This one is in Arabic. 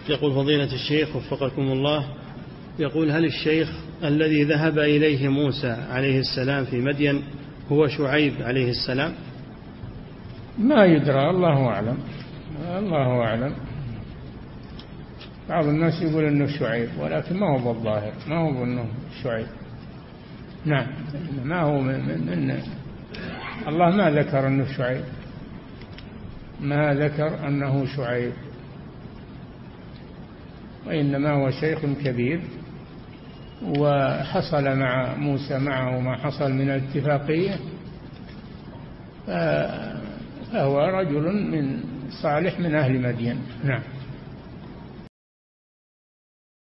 يقول فضيلة الشيخ وفقكم الله، يقول هل الشيخ الذي ذهب إليه موسى عليه السلام في مدين هو شعيب عليه السلام؟ ما يدرى، الله أعلم، الله أعلم. بعض الناس يقول أنه شعيب، ولكن ما هو بالظاهر، ما هو أنه شعيب. نعم، ما هو من الله ما ذكر أنه شعيب، ما ذكر أنه شعيب، وإنما هو شيخ كبير، وحصل مع موسى معه ما حصل من الاتفاقية، فهو رجل من صالح من أهل مدين. نعم.